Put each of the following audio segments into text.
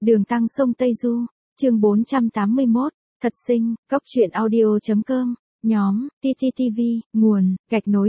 Đường Tăng sông Tây Du, chương 481, thật sinh, cóc truyện audio.com, nhóm, TTTV, nguồn, gạch nối.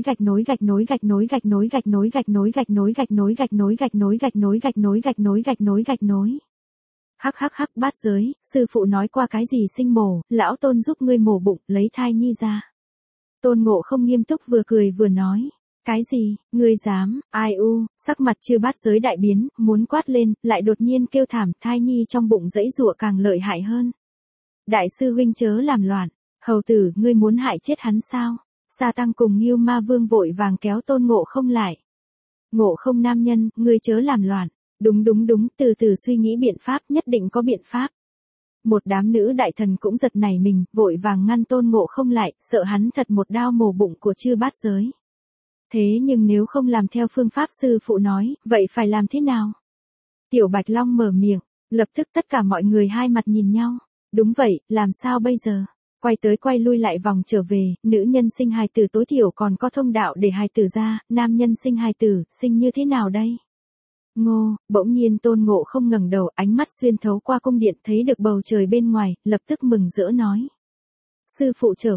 Hắc bát giới, sư phụ nói qua cái gì sinh mổ, lão Tôn giúp ngươi mổ bụng, lấy thai nhi ra. Tôn Ngộ Không nghiêm túc vừa cười vừa nói. Cái gì, ngươi dám, ai u, sắc mặt Chư Bát Giới đại biến, muốn quát lên, lại đột nhiên kêu thảm, thai nhi trong bụng giãy giụa càng lợi hại hơn. Đại sư huynh chớ làm loạn, hầu tử, ngươi muốn hại chết hắn sao? Sa Tăng cùng Ngưu Ma Vương vội vàng kéo Tôn Ngộ Không lại. Ngộ Không nam nhân, ngươi chớ làm loạn. Đúng, từ từ suy nghĩ biện pháp, nhất định có biện pháp. Một đám nữ đại thần cũng giật nảy mình, vội vàng ngăn Tôn Ngộ Không lại, sợ hắn thật một đao mổ bụng của Chư Bát Giới. Thế nhưng nếu không làm theo phương pháp sư phụ nói, vậy phải làm thế nào? Tiểu Bạch Long mở miệng, lập tức tất cả mọi người hai mặt nhìn nhau. Đúng vậy, làm sao bây giờ? Quay tới quay lui lại vòng trở về, nữ nhân sinh hài tử tối thiểu còn có thông đạo để hài tử ra, nam nhân sinh hài tử, sinh như thế nào đây? Ngô, bỗng nhiên Tôn Ngộ Không ngẩng đầu, ánh mắt xuyên thấu qua cung điện thấy được bầu trời bên ngoài, lập tức mừng rỡ nói. Sư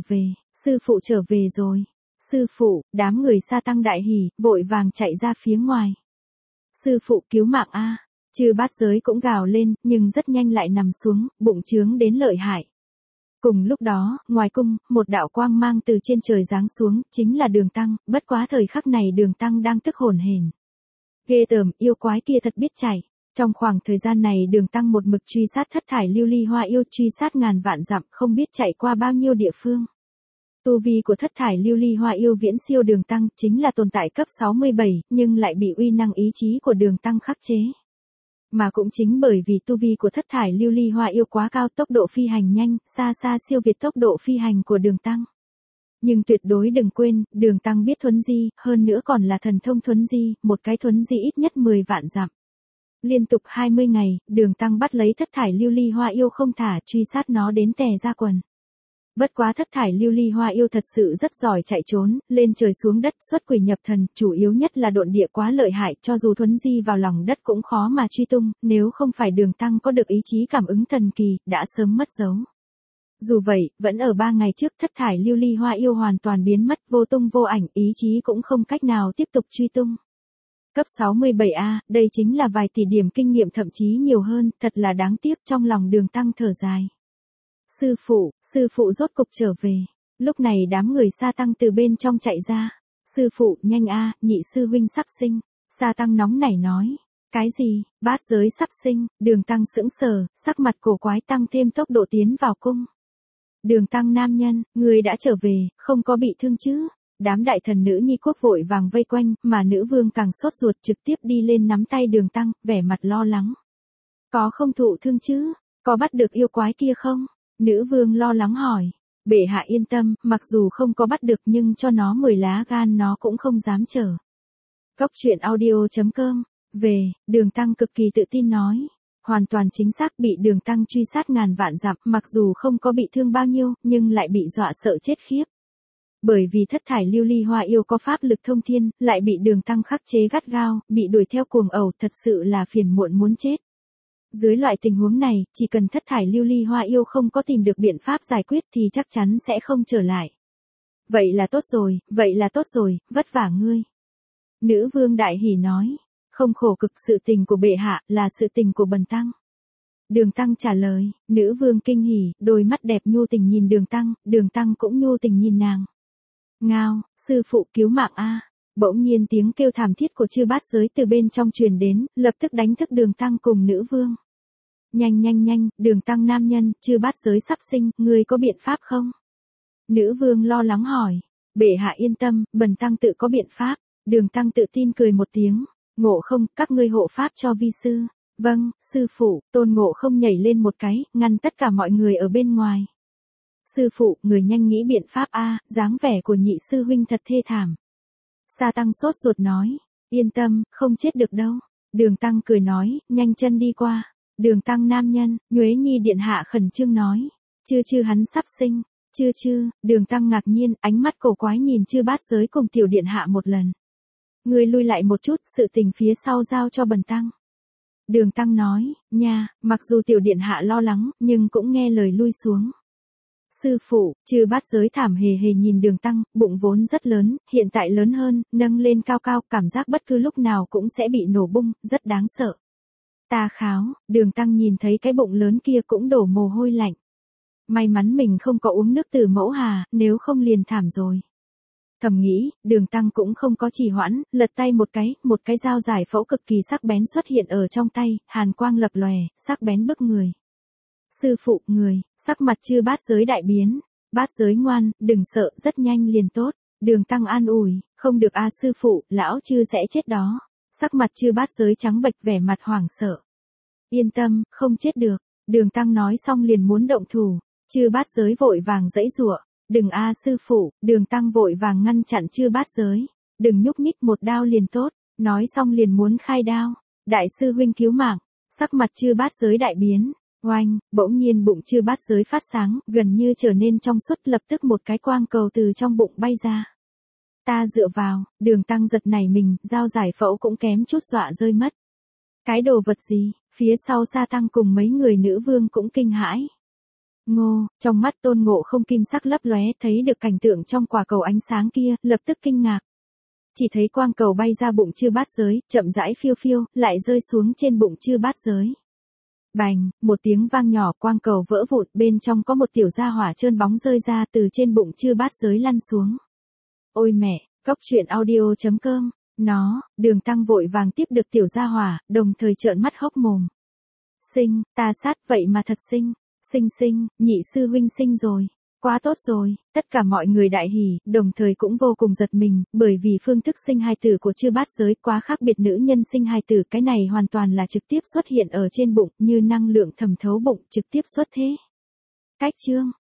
phụ trở về rồi. Sư phụ, đám người Sa Tăng đại hỉ, vội vàng chạy ra phía ngoài. Sư phụ cứu mạng a! Chư Bát Giới cũng gào lên, nhưng rất nhanh lại nằm xuống, bụng trướng đến lợi hại. Cùng lúc đó, ngoài cung, một đạo quang mang từ trên trời giáng xuống, chính là Đường Tăng, bất quá thời khắc này Đường Tăng đang tức hổn hển. Ghê tởm, yêu quái kia thật biết chạy. Trong khoảng thời gian này Đường Tăng một mực truy sát thất thải lưu ly hoa yêu, truy sát ngàn vạn dặm, không biết chạy qua bao nhiêu địa phương. Tu vi của thất thải lưu ly hoa yêu viễn siêu Đường Tăng, chính là tồn tại cấp 67, nhưng lại bị uy năng ý chí của Đường Tăng khắc chế. Mà cũng chính bởi vì tu vi của thất thải lưu ly hoa yêu quá cao, tốc độ phi hành nhanh, xa siêu việt tốc độ phi hành của Đường Tăng. Nhưng tuyệt đối đừng quên, Đường Tăng biết thuấn di, hơn nữa còn là thần thông thuấn di, một cái thuấn di ít nhất 10 vạn dặm. Liên tục 20 ngày, Đường Tăng bắt lấy thất thải lưu ly hoa yêu không thả, truy sát nó đến tè ra quần. Bất quá thất thải lưu ly hoa yêu thật sự rất giỏi chạy trốn, lên trời xuống đất, xuất quỷ nhập thần, chủ yếu nhất là độn địa quá lợi hại, cho dù thuấn di vào lòng đất cũng khó mà truy tung, nếu không phải Đường Tăng có được ý chí cảm ứng thần kỳ, đã sớm mất dấu. Dù vậy, vẫn ở 3 ngày trước thất thải lưu ly hoa yêu hoàn toàn biến mất vô tung vô ảnh, ý chí cũng không cách nào tiếp tục truy tung. Cấp 67A, đây chính là vài tỷ điểm kinh nghiệm thậm chí nhiều hơn, thật là đáng tiếc, trong lòng Đường Tăng thở dài. Sư phụ rốt cục trở về. Lúc này đám người Sa Tăng từ bên trong chạy ra. Sư phụ, nhanh a, nhị sư huynh sắp sinh. Sa Tăng nóng nảy nói. Cái gì, Bát Giới sắp sinh? Đường Tăng sững sờ, sắc mặt cổ quái tăng thêm tốc độ tiến vào cung. Đường Tăng nam nhân, người đã trở về, không có bị thương chứ? Đám đại thần nữ nhi quốc vội vàng vây quanh, mà nữ vương càng sốt ruột trực tiếp đi lên nắm tay Đường Tăng, vẻ mặt lo lắng. Có không thụ thương chứ? Có bắt được yêu quái kia không? Nữ vương lo lắng hỏi. Bệ hạ yên tâm, mặc dù không có bắt được nhưng cho nó 10 lá gan nó cũng không dám trở. Cóc truyện audio.com, về, Đường Tăng cực kỳ tự tin nói. Hoàn toàn chính xác bị Đường Tăng truy sát ngàn vạn dặm, mặc dù không có bị thương bao nhiêu, nhưng lại bị dọa sợ chết khiếp. Bởi vì thất thải lưu ly hoa yêu có pháp lực thông thiên, lại bị Đường Tăng khắc chế gắt gao, bị đuổi theo cuồng ẩu, thật sự là phiền muộn muốn chết. Dưới loại tình huống này, chỉ cần thất thải lưu ly hoa yêu không có tìm được biện pháp giải quyết thì chắc chắn sẽ không trở lại. Vậy là tốt rồi, vất vả ngươi. Nữ vương đại hỉ nói, không khổ cực, sự tình của bệ hạ là sự tình của bần tăng. Đường Tăng trả lời, nữ vương kinh hỉ, đôi mắt đẹp nhu tình nhìn Đường Tăng cũng nhu tình nhìn nàng. Ngao, sư phụ cứu mạng a! Bỗng nhiên tiếng kêu thảm thiết của Chư Bát Giới từ bên trong truyền đến, lập tức đánh thức Đường Tăng cùng nữ vương. Nhanh, Đường Tăng nam nhân, Chư Bát Giới sắp sinh, ngươi có biện pháp không? Nữ vương lo lắng hỏi. Bệ hạ yên tâm, bần tăng tự có biện pháp. Đường Tăng tự tin cười một tiếng. Ngộ Không, các ngươi hộ pháp cho vi sư. Vâng, sư phụ. Tôn Ngộ Không nhảy lên một cái, ngăn tất cả mọi người ở bên ngoài. Sư phụ, người nhanh nghĩ biện pháp a, dáng vẻ của nhị sư huynh thật thê thảm. Sa Tăng sốt ruột nói. Yên tâm, không chết được đâu. Đường Tăng cười nói, nhanh chân đi qua. Đường Tăng nam nhân, Nhuế Nhi điện hạ khẩn trương nói. Chư hắn sắp sinh. Chư, Đường Tăng ngạc nhiên, ánh mắt cổ quái nhìn Chư Bát Giới cùng tiểu điện hạ một lần. Ngươi lui lại một chút, sự tình phía sau giao cho bần tăng. Đường Tăng nói, nha, mặc dù tiểu điện hạ lo lắng, nhưng cũng nghe lời lui xuống. Sư phụ, Chư Bát Giới thảm hề hề nhìn Đường Tăng, bụng vốn rất lớn, hiện tại lớn hơn, nâng lên cao cao, cảm giác bất cứ lúc nào cũng sẽ bị nổ bung, rất đáng sợ. Ta kháo, Đường Tăng nhìn thấy cái bụng lớn kia cũng đổ mồ hôi lạnh. May mắn mình không có uống nước từ mẫu hà, nếu không liền thảm rồi. Thầm nghĩ, Đường Tăng cũng không có trì hoãn, lật tay một cái dao giải phẫu cực kỳ sắc bén xuất hiện ở trong tay, hàn quang lập lòe, sắc bén bức người. Sư phụ, người, sắc mặt Chư Bát Giới đại biến. Bát Giới ngoan, đừng sợ, rất nhanh liền tốt. Đường Tăng an ủi, không được a sư phụ, lão Chư sẽ chết đó. Sắc mặt Chư Bát Giới trắng bệch vẻ mặt hoảng sợ. Yên tâm, không chết được. Đường Tăng nói xong liền muốn động thủ. Chư Bát Giới vội vàng giãy giụa. Đừng a sư phụ, Đường Tăng vội vàng ngăn chặn Chư Bát Giới. Đừng nhúc nhích, một đao liền tốt. Nói xong liền muốn khai đao. Đại sư huynh cứu mạng. Sắc mặt Chư Bát Giới đại biến. Oanh, bỗng nhiên bụng Chư Bát Giới phát sáng, gần như trở nên trong suốt, lập tức một cái quang cầu từ trong bụng bay ra. Ta dựa vào, Đường Tăng giật nảy mình, dao giải phẫu cũng kém chút dọa rơi mất. Cái đồ vật gì, phía sau Sa Tăng cùng mấy người nữ vương cũng kinh hãi. Ngô, trong mắt Tôn Ngộ Không kim sắc lấp lóe, thấy được cảnh tượng trong quả cầu ánh sáng kia, lập tức kinh ngạc. Chỉ thấy quang cầu bay ra bụng Chư Bát Giới, chậm rãi phiêu phiêu, lại rơi xuống trên bụng Chư Bát Giới. Bành, một tiếng vang nhỏ, quang cầu vỡ vụn, bên trong có một tiểu gia hỏa trơn bóng rơi ra từ trên bụng Chư Bát Giới lăn xuống. Ôi mẹ, Cốc Truyện Audio.com, Đường Tăng vội vàng tiếp được tiểu gia hỏa, đồng thời trợn mắt hốc mồm. Sinh, ta sát, vậy mà thật sinh, nhị sư huynh sinh rồi. Quá tốt rồi, tất cả mọi người đại hỉ, đồng thời cũng vô cùng giật mình, bởi vì phương thức sinh hài tử của Chư Bát Giới quá khác biệt, nữ nhân sinh hài tử cái này hoàn toàn là trực tiếp xuất hiện ở trên bụng, như năng lượng thẩm thấu bụng, trực tiếp xuất thế. Cách chương